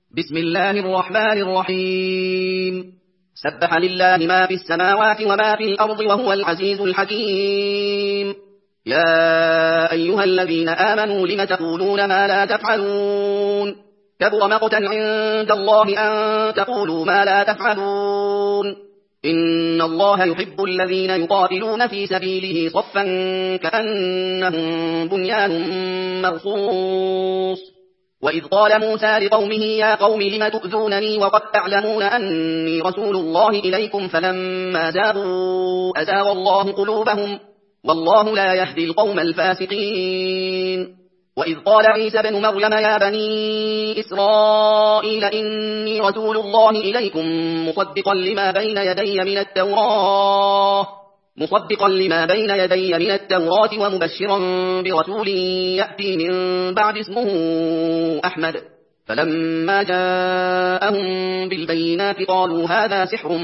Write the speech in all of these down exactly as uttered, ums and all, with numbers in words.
بسم الله الرحمن الرحيم. سبح لله ما في السماوات وما في الأرض وهو العزيز الحكيم. يا أيها الذين آمنوا لم تقولون ما لا تفعلون؟ كبر مقتا عند الله أن تقولوا ما لا تفعلون. إن الله يحب الذين يقاتلون في سبيله صفا كأنهم بنيان مرصوص. وإذ قال موسى لقومه يا قوم لم تؤذونني وقد تعلمون أني رسول الله إليكم فلما زاغوا أزاغ الله قلوبهم والله لا يهدي القوم الفاسقين. وإذ قال عيسى بن مريم يا بني إسرائيل إني رسول الله إليكم مصدقا لما بين يدي من التوراة مصدقا لما بين يدي من التوراة ومبشرا برسول يأتي من بعد اسمه أحمد. فلما جاءهم بالبينات قالوا هذا سحر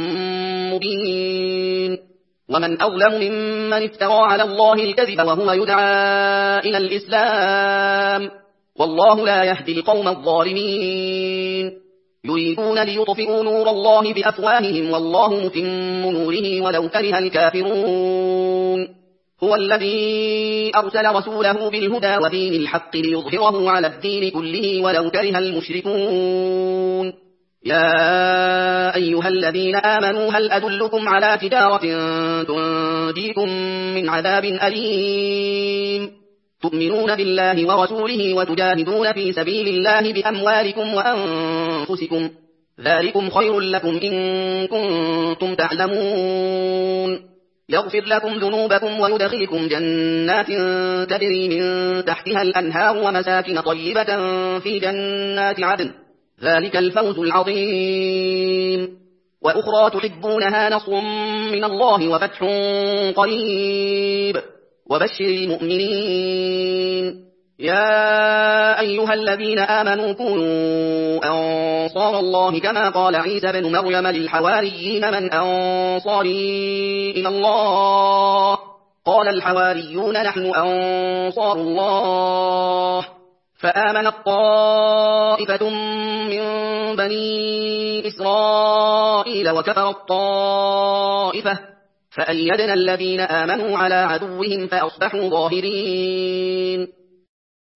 مبين. ومن أظلم ممن افترى على الله الكذب وهو يدعى إلى الإسلام والله لا يهدي القوم الظالمين. يريدون ليطفئوا نور الله بأفواههم والله متم نوره ولو كره الكافرون. هو الذي أرسل رسوله بالهدى ودين الحق ليظهره على الدين كله ولو كره المشركون. يا أيها الذين آمنوا هل أدلكم على تجارة تنجيكم من عذاب أليم؟ تؤمنون بالله ورسوله وتجاهدون في سبيل الله بأموالكم وأنفسكم ذلكم خير لكم إن كنتم تعلمون. يغفر لكم ذنوبكم ويدخلكم جنات تجري من تحتها الأنهار ومساكن طيبة في جنات عدن ذلك الفوز العظيم. وأخرى تحبونها نصر من الله وفتح قريب وبشر المؤمنين. يا أيها الذين آمنوا كونوا أنصار الله كما قال عيسى بن مريم للحواريين من أنصاري إلى الله؟ قال الحواريون نحن أنصار الله. فآمنت طائفة من بني إسرائيل وكفرت طائفة فأيدنا الذين آمنوا على عدوهم فأصبحوا ظاهرين.